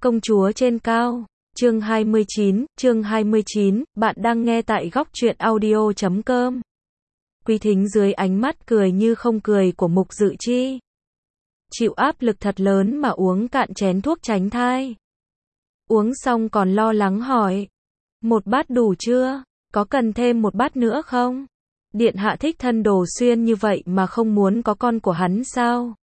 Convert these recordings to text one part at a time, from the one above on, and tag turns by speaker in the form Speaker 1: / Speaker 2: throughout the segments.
Speaker 1: Công chúa trên cao. Chương 29, bạn đang nghe tại góc truyện audio.com. Quý Thính dưới ánh mắt cười như không cười của Mục Dự Chi. Chịu áp lực thật lớn mà uống cạn chén thuốc tránh thai. Uống xong còn lo lắng hỏi. Một bát đủ chưa? Có cần thêm một bát nữa không? Điện hạ thích Thân Đồ Xuyên như vậy mà không muốn có con của hắn sao?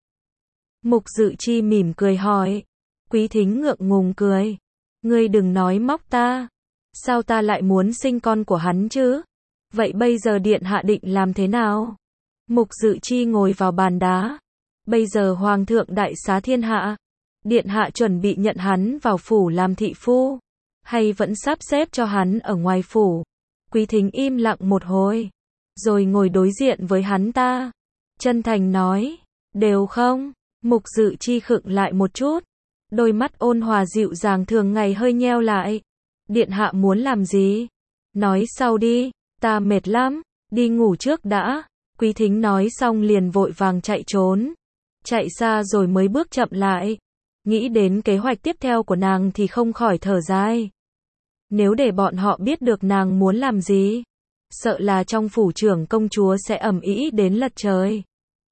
Speaker 1: Mục Dự Chi mỉm cười hỏi. Quý Thính ngượng ngùng cười. Ngươi đừng nói móc ta. Sao ta lại muốn sinh con của hắn chứ? Vậy bây giờ điện hạ định làm thế nào? Mục Dự Chi ngồi vào bàn đá. Bây giờ hoàng thượng đại xá thiên hạ. Điện hạ chuẩn bị nhận hắn vào phủ làm thị phu. Hay vẫn sắp xếp cho hắn ở ngoài phủ? Quý Thính im lặng một hồi. Rồi ngồi đối diện với hắn ta. Chân thành nói. Đều không? Mục Dự Chi khựng lại một chút. Đôi mắt ôn hòa dịu dàng thường ngày hơi nheo lại. Điện hạ muốn làm gì? Nói sau đi, ta mệt lắm, đi ngủ trước đã. Quý Thính nói xong liền vội vàng chạy trốn. Chạy xa rồi mới bước chậm lại. Nghĩ đến kế hoạch tiếp theo của nàng thì không khỏi thở dài. Nếu để bọn họ biết được nàng muốn làm gì, sợ là trong phủ trưởng công chúa sẽ ầm ĩ đến lật trời.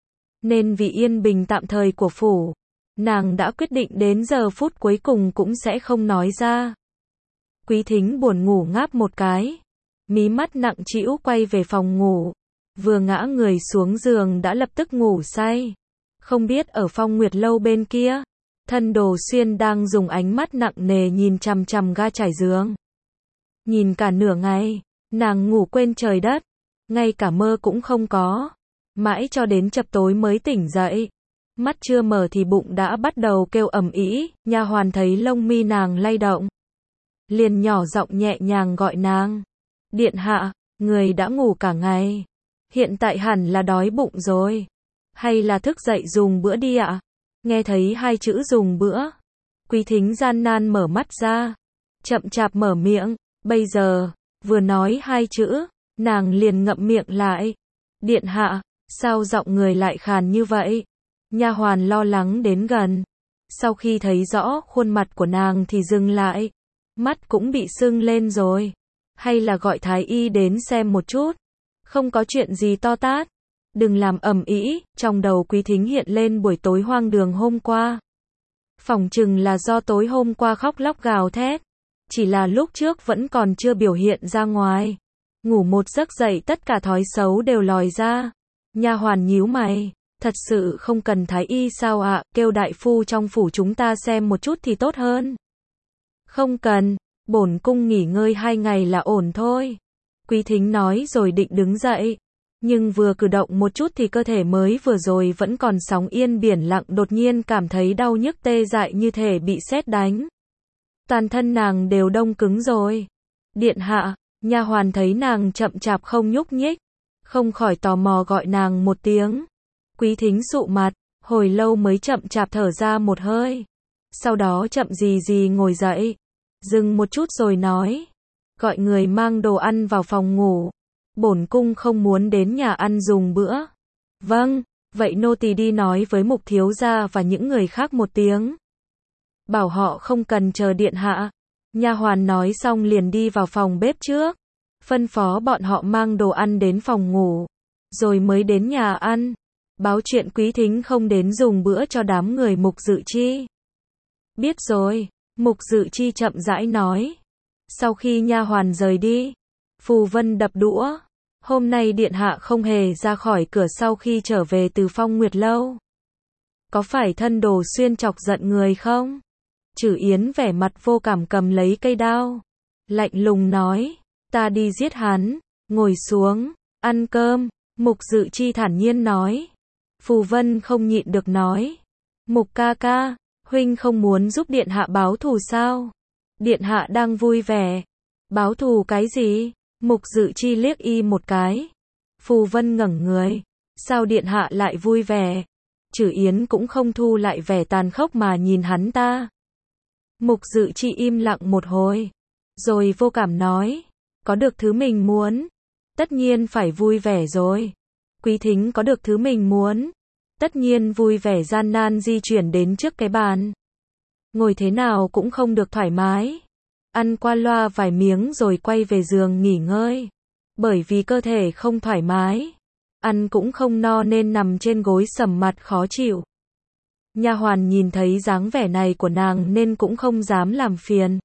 Speaker 1: Nên vì yên bình tạm thời của phủ, nàng đã quyết định đến giờ phút cuối cùng cũng sẽ không nói ra. Quý Thính buồn ngủ ngáp một cái. Mí mắt nặng trĩu quay về phòng ngủ. Vừa ngã người xuống giường đã lập tức ngủ say. Không biết ở Phong Nguyệt Lâu bên kia, Thân Đồ Xuyên đang dùng ánh mắt nặng nề nhìn chằm chằm ga trải giường. Nhìn cả nửa ngày, nàng ngủ quên trời đất. Ngay cả mơ cũng không có. Mãi cho đến chập tối mới tỉnh dậy. Mắt chưa mở thì bụng đã bắt đầu kêu ầm ĩ, nha hoàn thấy lông mi nàng lay động. Liền nhỏ giọng nhẹ nhàng gọi nàng. Điện hạ, người đã ngủ cả ngày. Hiện tại hẳn là đói bụng rồi. Hay là thức dậy dùng bữa đi ạ? Nghe thấy hai chữ dùng bữa. Quý Thính gian nan mở mắt ra. Chậm chạp mở miệng. Bây giờ, vừa nói hai chữ, nàng liền ngậm miệng lại. Điện hạ, sao giọng người lại khàn như vậy? Nha hoàn lo lắng đến gần. Sau khi thấy rõ khuôn mặt của nàng thì dừng lại. Mắt cũng bị sưng lên rồi. Hay là gọi thái y đến xem một chút. Không có chuyện gì to tát. Đừng làm ầm ĩ. Trong đầu Quý Thính hiện lên buổi tối hoang đường hôm qua. Phỏng chừng là do tối hôm qua khóc lóc gào thét. Chỉ là lúc trước vẫn còn chưa biểu hiện ra ngoài. Ngủ một giấc dậy tất cả thói xấu đều lòi ra. Nha hoàn nhíu mày. Thật sự không cần thái y sao ạ? Kêu đại phu trong phủ chúng ta xem một chút thì tốt hơn. Không cần, bổn cung nghỉ ngơi 2 ngày là ổn thôi. Quý Thính nói rồi định đứng dậy. Nhưng vừa cử động một chút thì cơ thể mới vừa rồi vẫn còn sóng yên biển lặng đột nhiên cảm thấy đau nhức tê dại như thể bị sét đánh. Toàn thân nàng đều đông cứng rồi. Điện hạ, nha hoàn thấy nàng chậm chạp không nhúc nhích. Không khỏi tò mò gọi nàng một tiếng. Quý Thính sụ mặt, hồi lâu mới chậm chạp thở ra một hơi. Sau đó chậm gì gì ngồi dậy. Dừng một chút rồi nói. Gọi người mang đồ ăn vào phòng ngủ. Bổn cung không muốn đến nhà ăn dùng bữa. Vâng, vậy nô tỳ đi nói với Mục thiếu gia và những người khác một tiếng. Bảo họ không cần chờ điện hạ. Nha hoàn nói xong liền đi vào phòng bếp trước. Phân phó bọn họ mang đồ ăn đến phòng ngủ. Rồi mới đến nhà ăn. Báo chuyện Quý Thính không đến dùng bữa cho đám người Mục Dự Chi. Biết rồi, Mục Dự Chi chậm rãi nói. Sau khi nha hoàn rời đi, Phù Vân đập đũa. Hôm nay điện hạ không hề ra khỏi cửa sau khi trở về từ Phong Nguyệt Lâu. Có phải Thân Đồ Xuyên chọc giận người không? Trử Yến vẻ mặt vô cảm cầm lấy cây đao. Lạnh lùng nói. Ta đi giết hắn. Ngồi xuống, ăn cơm. Mục Dự Chi thản nhiên nói. Phù Vân không nhịn được nói. Mục ca ca, huynh không muốn giúp điện hạ báo thù sao? Điện hạ đang vui vẻ. Báo thù cái gì? Mục Dự Chi liếc y một cái. Phù Vân ngẩng người. Sao điện hạ lại vui vẻ? Trử Yến cũng không thu lại vẻ tàn khốc mà nhìn hắn ta. Mục Dự Chi im lặng một hồi. Rồi vô cảm nói. Có được thứ mình muốn. Tất nhiên phải vui vẻ rồi. Quý Thính có được thứ mình muốn. Tất nhiên vui vẻ gian nan di chuyển đến trước cái bàn. ngồi thế nào cũng không được thoải mái. Ăn qua loa vài miếng rồi quay về giường nghỉ ngơi. Bởi vì cơ thể không thoải mái, ăn cũng không no nên nằm trên gối sầm mặt khó chịu. Nha hoàn nhìn thấy dáng vẻ này của nàng nên cũng không dám làm phiền.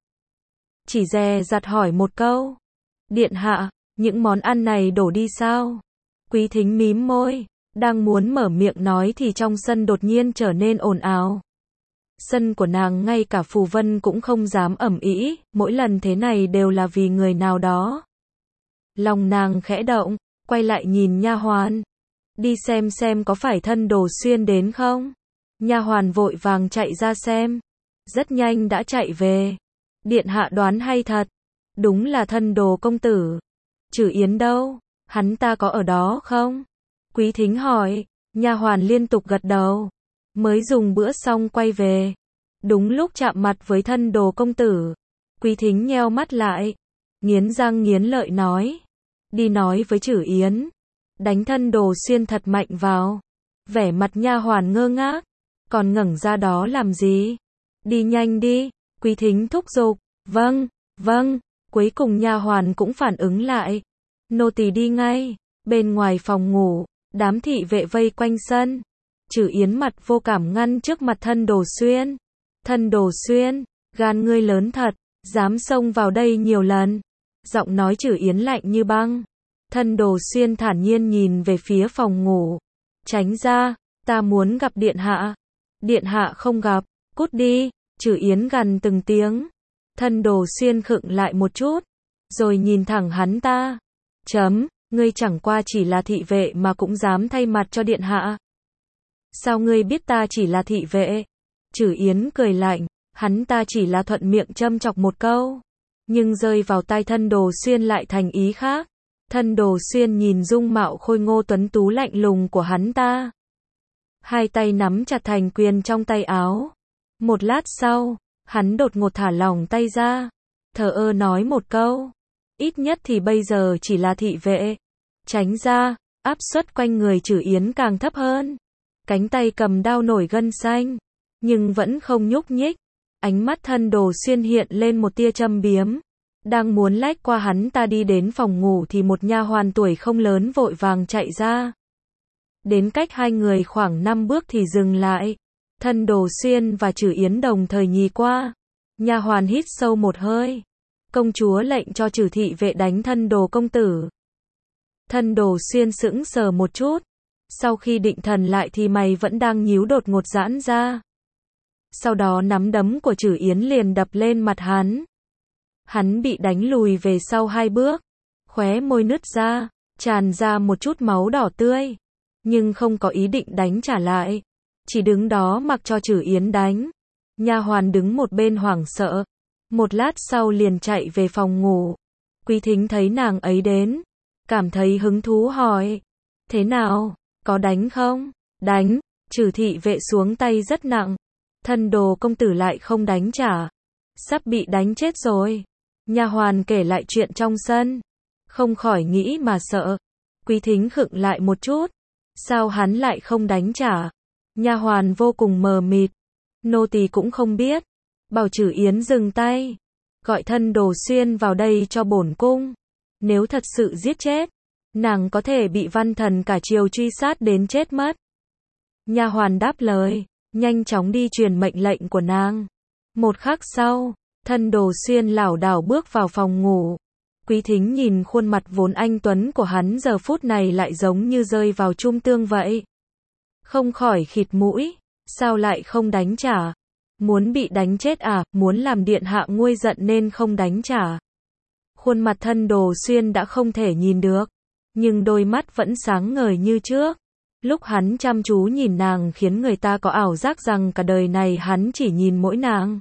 Speaker 1: Chỉ dè dặt hỏi một câu. Điện hạ, những món ăn này đổ đi sao? Quý Thính mím môi, đang muốn mở miệng nói thì trong sân đột nhiên trở nên ồn ào. Sân của nàng ngay cả Phù Vân cũng không dám ầm ĩ, mỗi lần thế này đều là vì người nào đó. Lòng nàng khẽ động, quay lại nhìn nha hoàn. Đi xem có phải Thân Đồ Xuyên đến không? Nha hoàn vội vàng chạy ra xem. Rất nhanh đã chạy về. Điện hạ đoán hay thật? Đúng là Thân Đồ công tử. Trử Yến đâu? Hắn ta có ở đó không? Quý Thính hỏi. Nha hoàn liên tục gật đầu. Mới dùng bữa xong quay về. Đúng lúc chạm mặt với Thân Đồ công tử. Quý Thính nheo mắt lại. Nghiến răng nghiến lợi nói. Đi nói với Trử Yến. Đánh Thân Đồ Xuyên thật mạnh vào. Vẻ mặt nha hoàn ngơ ngác. Còn ngẩng ra đó làm gì? Đi nhanh đi. Quý Thính thúc giục. Vâng, vâng. Cuối cùng nha hoàn cũng phản ứng lại. Nô tỳ đi ngay. Bên ngoài phòng ngủ, đám thị vệ vây quanh sân. Trử Yến mặt vô cảm ngăn trước mặt Thân Đồ Xuyên. Thân Đồ Xuyên, gan ngươi lớn thật, dám xông vào đây nhiều lần. Giọng nói Trử Yến lạnh như băng. Thân Đồ Xuyên thản nhiên nhìn về phía phòng ngủ. Tránh ra, ta muốn gặp điện hạ. Điện hạ không gặp, cút đi. Trử Yến gằn từng tiếng. Thân Đồ Xuyên khựng lại một chút, rồi nhìn thẳng hắn ta. Ngươi chẳng qua chỉ là thị vệ mà cũng dám thay mặt cho điện hạ. Sao ngươi biết ta chỉ là thị vệ? Trử Yến cười lạnh, hắn ta chỉ là thuận miệng châm chọc một câu, nhưng rơi vào tai Thân Đồ Xuyên lại thành ý khác. Thân Đồ Xuyên nhìn dung mạo khôi ngô tuấn tú lạnh lùng của hắn ta. Hai tay nắm chặt thành quyền trong tay áo. Một lát sau, hắn đột ngột thả lỏng tay ra. Thờ ơ nói một câu. Ít nhất thì bây giờ chỉ là thị vệ. Tránh ra, áp suất quanh người Trử Yến càng thấp hơn. Cánh tay cầm đao nổi gân xanh, nhưng vẫn không nhúc nhích. Ánh mắt Thân Đồ Xuyên hiện lên một tia châm biếm. Đang muốn lách qua hắn ta đi đến phòng ngủ thì một nha hoàn tuổi không lớn vội vàng chạy ra. Đến cách hai người khoảng 5 bước thì dừng lại. Thân Đồ Xuyên và Trử Yến đồng thời nhìn qua. Nha hoàn hít sâu một hơi. Công chúa lệnh cho Trử thị vệ đánh Thân Đồ công tử. Thân Đồ Xuyên sững sờ một chút. Sau khi định thần lại thì mày vẫn đang nhíu đột ngột giãn ra. Sau đó nắm đấm của Trử Yến liền đập lên mặt hắn. Hắn bị đánh lùi về sau 2 bước. Khóe môi nứt ra, tràn ra một chút máu đỏ tươi. Nhưng không có ý định đánh trả lại. Chỉ đứng đó mặc cho Trử Yến đánh. Nha hoàn đứng một bên hoảng sợ. Một lát sau liền chạy về phòng ngủ. Quý Thính thấy nàng ấy đến, cảm thấy hứng thú hỏi. Thế nào, có đánh không? Đánh. Trử thị vệ xuống tay rất nặng. Thân Đồ công tử lại không đánh trả. Sắp bị đánh chết rồi. Nha hoàn kể lại chuyện trong sân. Không khỏi nghĩ mà sợ. Quý Thính khựng lại một chút. Sao hắn lại không đánh trả? Nha hoàn vô cùng mờ mịt. Nô tỳ cũng không biết. Bảo Trử Yến dừng tay. Gọi Thân Đồ Xuyên vào đây cho bổn cung. Nếu thật sự giết chết, nàng có thể bị văn thần cả triều truy sát đến chết mất. Nha hoàn đáp lời, nhanh chóng đi truyền mệnh lệnh của nàng. Một khắc sau, Thân Đồ Xuyên lảo đảo bước vào phòng ngủ. Quý Thính nhìn khuôn mặt vốn anh tuấn của hắn giờ phút này lại giống như rơi vào trung tương vậy. Không khỏi khịt mũi, sao lại không đánh trả? Muốn bị đánh chết à? Muốn làm điện hạ nguôi giận nên không đánh trả. Khuôn mặt Thân Đồ Xuyên đã không thể nhìn được, nhưng đôi mắt vẫn sáng ngời như trước. Lúc hắn chăm chú nhìn nàng khiến người ta có ảo giác rằng cả đời này hắn chỉ nhìn mỗi nàng.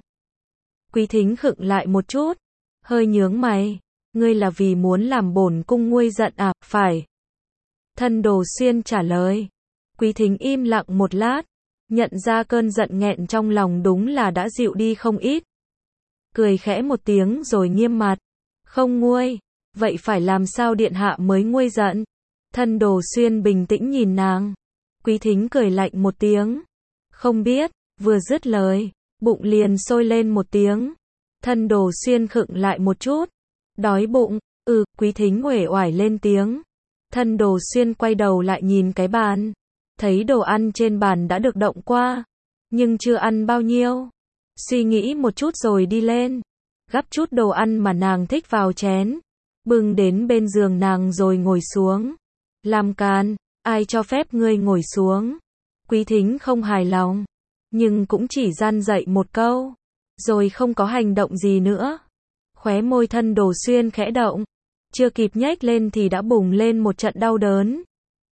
Speaker 1: Quý Thính khựng lại một chút, hơi nhướng mày. Ngươi là vì muốn làm bổn cung nguôi giận à? Phải. Thân Đồ Xuyên trả lời. Quý Thính im lặng một lát, nhận ra cơn giận nghẹn trong lòng đúng là đã dịu đi không ít. Cười khẽ một tiếng rồi nghiêm mặt. Không nguôi. Vậy phải làm sao điện hạ mới nguôi giận? Thân Đồ Xuyên bình tĩnh nhìn nàng. Quý Thính cười lạnh một tiếng. Không biết. Vừa dứt lời, bụng liền sôi lên một tiếng. Thân Đồ Xuyên khựng lại một chút. Đói bụng, Quý Thính uể oải lên tiếng. Thân Đồ Xuyên quay đầu lại nhìn cái bàn. Thấy đồ ăn trên bàn đã được động qua, nhưng chưa ăn bao nhiêu. Suy nghĩ một chút rồi đi lên. Gắp chút đồ ăn mà nàng thích vào chén. Bưng đến bên giường nàng rồi ngồi xuống. Làm càn, ai cho phép ngươi ngồi xuống? Quý Thính không hài lòng, nhưng cũng chỉ gian dạy một câu, rồi không có hành động gì nữa. Khóe môi Thân Đồ Xuyên khẽ động, chưa kịp nhếch lên thì đã bùng lên một trận đau đớn.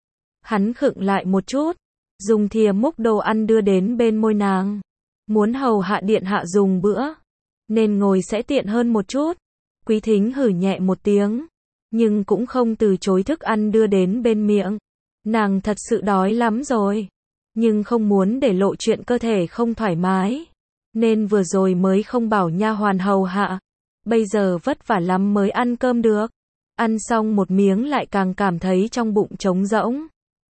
Speaker 1: Hắn khựng lại một chút, dùng thìa múc đồ ăn đưa đến bên môi nàng. Muốn hầu hạ điện hạ dùng bữa, nên ngồi sẽ tiện hơn một chút. Quý Thính hử nhẹ một tiếng, nhưng cũng không từ chối thức ăn đưa đến bên miệng. Nàng thật sự đói lắm rồi, nhưng không muốn để lộ chuyện cơ thể không thoải mái, nên vừa rồi mới không bảo nha hoàn hầu hạ. Bây giờ vất vả lắm mới ăn cơm được. Ăn xong một miếng lại càng cảm thấy trong bụng trống rỗng.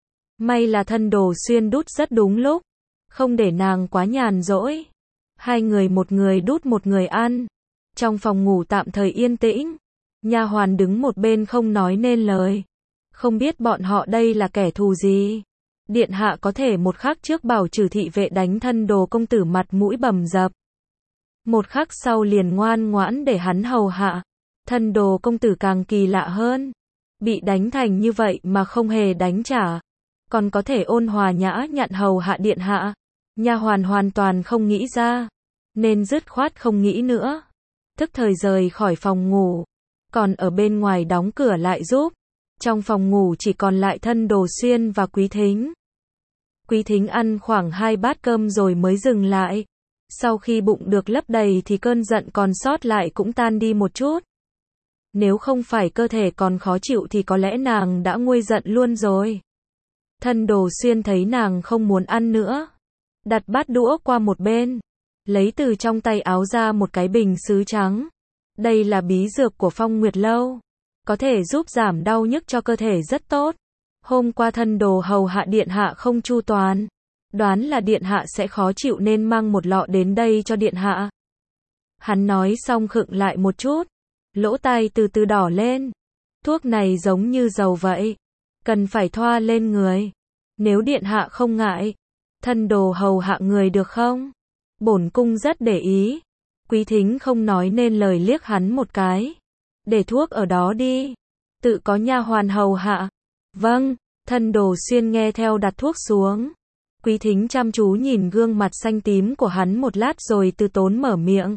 Speaker 1: May là Thân Đồ Xuyên đút rất đúng lúc, không để nàng quá nhàn rỗi. Hai người một người đút một người ăn. Trong phòng ngủ tạm thời yên tĩnh, nha hoàn đứng một bên không nói nên lời. Không biết bọn họ đây là kẻ thù gì. Điện hạ có thể một khắc trước bảo trừ thị vệ đánh Thân Đồ công tử mặt mũi bầm dập, một khắc sau liền ngoan ngoãn để hắn hầu hạ. Thân Đồ công tử càng kỳ lạ hơn, bị đánh thành như vậy mà không hề đánh trả, còn có thể ôn hòa nhã nhặn hầu hạ điện hạ. Nha hoàn hoàn toàn không nghĩ ra, nên dứt khoát không nghĩ nữa, tức thời rời khỏi phòng ngủ, còn ở bên ngoài đóng cửa lại giúp. Trong phòng ngủ chỉ còn lại Thân Đồ Xuyên và Quý Thính. Quý Thính ăn khoảng 2 bát cơm rồi mới dừng lại. Sau khi bụng được lấp đầy thì cơn giận còn sót lại cũng tan đi một chút. Nếu không phải cơ thể còn khó chịu thì có lẽ nàng đã nguôi giận luôn rồi. Thân Đồ Xuyên thấy nàng không muốn ăn nữa, đặt bát đũa qua một bên, lấy từ trong tay áo ra một cái bình sứ trắng. Đây là bí dược của Phong Nguyệt Lâu, có thể giúp giảm đau nhức cho cơ thể rất tốt. Hôm qua Thân Đồ hầu hạ điện hạ không chu toàn, đoán là điện hạ sẽ khó chịu nên mang một lọ đến đây cho điện hạ. Hắn nói xong khựng lại một chút, lỗ tai từ từ đỏ lên. Thuốc này giống như dầu vậy, cần phải thoa lên người. Nếu điện hạ không ngại, Thân Đồ hầu hạ người được không? Bổn cung rất để ý. Quý Thính không nói nên lời liếc hắn một cái. Để thuốc ở đó đi, tự có nha hoàn hầu hạ. Vâng. Thân Đồ Xuyên nghe theo đặt thuốc xuống. Quý Thính chăm chú nhìn gương mặt xanh tím của hắn một lát rồi từ tốn mở miệng.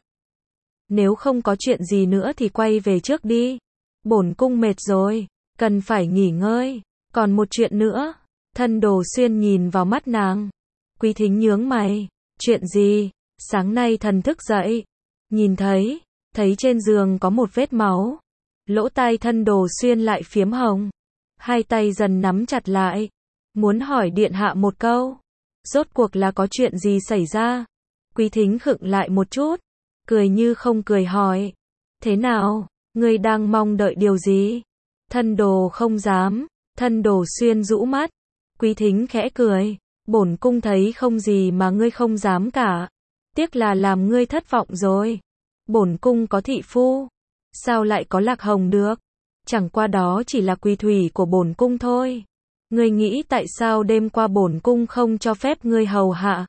Speaker 1: Nếu không có chuyện gì nữa thì quay về trước đi. Bổn cung mệt rồi, cần phải nghỉ ngơi. Còn một chuyện nữa. Thân Đồ Xuyên nhìn vào mắt nàng. Quý Thính nhướng mày. Chuyện gì? Sáng nay thần thức dậy, nhìn thấy trên giường có một vết máu. Lỗ tai Thân Đồ Xuyên lại phiếm hồng. Hai tay dần nắm chặt lại, muốn hỏi điện hạ một câu. Rốt cuộc là có chuyện gì xảy ra? Quý Thính khựng lại một chút, cười như không cười hỏi. Thế nào? Ngươi đang mong đợi điều gì? Thân Đồ không dám. Thân Đồ Xuyên rũ mắt. Quý Thính khẽ cười. Bổn cung thấy không gì mà ngươi không dám cả. Tiếc là làm ngươi thất vọng rồi. Bổn cung có thị phu, sao lại có Lạc Hồng được? Chẳng qua đó chỉ là quỳ thủy của bổn cung thôi. Ngươi nghĩ tại sao đêm qua bổn cung không cho phép ngươi hầu hạ?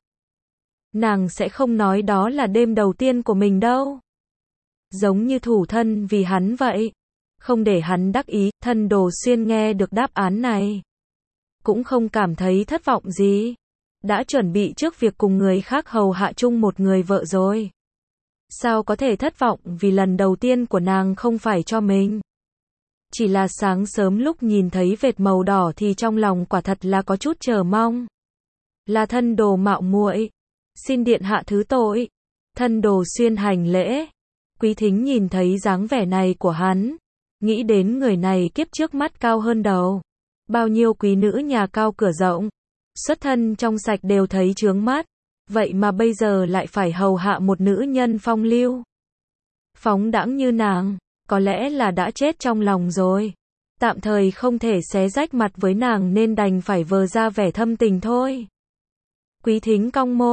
Speaker 1: Nàng sẽ không nói đó là đêm đầu tiên của mình đâu. Giống như thủ thân vì hắn vậy. Không để hắn đắc ý. Thân Đồ Xuyên nghe được đáp án này, cũng không cảm thấy thất vọng gì. Đã chuẩn bị trước việc cùng người khác hầu hạ chung một người vợ rồi. Sao có thể thất vọng vì lần đầu tiên của nàng không phải cho mình? Chỉ là sáng sớm lúc nhìn thấy vệt màu đỏ thì trong lòng quả thật là có chút chờ mong. Là Thân Đồ mạo muội, xin điện hạ thứ tội. Thân Đồ Xuyên hành lễ. Quý Thính nhìn thấy dáng vẻ này của hắn, nghĩ đến người này kiếp trước mắt cao hơn đầu. Bao nhiêu quý nữ nhà cao cửa rộng, xuất thân trong sạch đều thấy chướng mắt. Vậy mà bây giờ lại phải hầu hạ một nữ nhân phong lưu, phóng đãng như nàng. Có lẽ là đã chết trong lòng rồi. Tạm thời không thể xé rách mặt với nàng nên đành phải vờ ra vẻ thâm tình thôi. Quý Thính cong môi.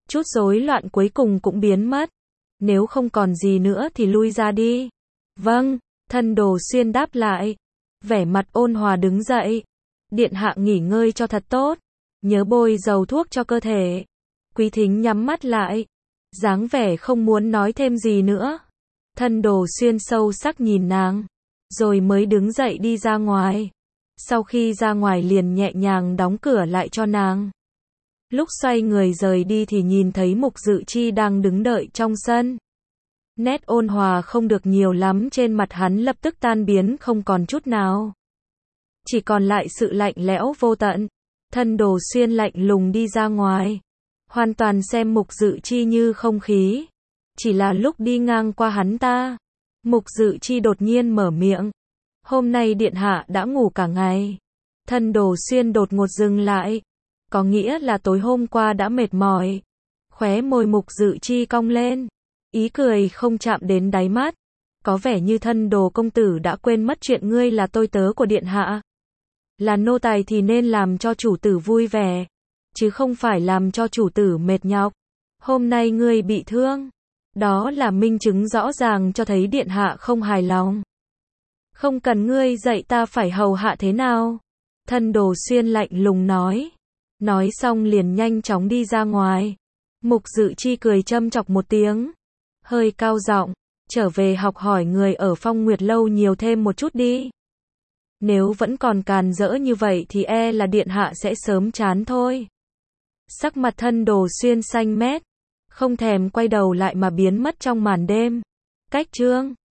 Speaker 1: Chút rối loạn cuối cùng cũng biến mất. Nếu không còn gì nữa thì lui ra đi. Vâng, thân Đồ Xuyên đáp lại. Vẻ mặt ôn hòa đứng dậy. Điện hạ nghỉ ngơi cho thật tốt. Nhớ bôi dầu thuốc cho cơ thể. Quý Thính nhắm mắt lại. Dáng vẻ không muốn nói thêm gì nữa. Thân Đồ Xuyên sâu sắc nhìn nàng. Rồi mới đứng dậy đi ra ngoài. Sau khi ra ngoài liền nhẹ nhàng đóng cửa lại cho nàng. Lúc xoay người rời đi thì nhìn thấy Mục Dự Chi đang đứng đợi trong sân. Nét ôn hòa không được nhiều lắm trên mặt hắn lập tức tan biến không còn chút nào. Chỉ còn lại sự lạnh lẽo vô tận. Thân Đồ Xuyên lạnh lùng đi ra ngoài. Hoàn toàn xem Mục Dự Chi như không khí. Chỉ là lúc đi ngang qua hắn ta. Mục Dự Chi đột nhiên mở miệng. Hôm nay điện hạ đã ngủ cả ngày. Thân Đồ Xuyên đột ngột dừng lại. Có nghĩa là tối hôm qua đã mệt mỏi. Khóe môi Mục Dự Chi cong lên. Ý cười không chạm đến đáy mắt. Có vẻ như thân Đồ công tử đã quên mất chuyện ngươi là tôi tớ của điện hạ. Là nô tài thì nên làm cho chủ tử vui vẻ. Chứ không phải làm cho chủ tử mệt nhọc. Hôm nay ngươi bị thương. Đó là minh chứng rõ ràng cho thấy điện hạ không hài lòng. Không cần ngươi dạy ta phải hầu hạ thế nào. Thân Đồ Xuyên lạnh lùng nói. Nói xong liền nhanh chóng đi ra ngoài. Mục Dự Chi cười châm chọc một tiếng. Hơi cao giọng. Trở về học hỏi người ở Phong Nguyệt Lâu nhiều thêm một chút đi. Nếu vẫn còn càn rỡ như vậy thì e là điện hạ sẽ sớm chán thôi. Sắc mặt thân Đồ Xuyên xanh mét. Không thèm quay đầu lại mà biến mất trong màn đêm. Cách chương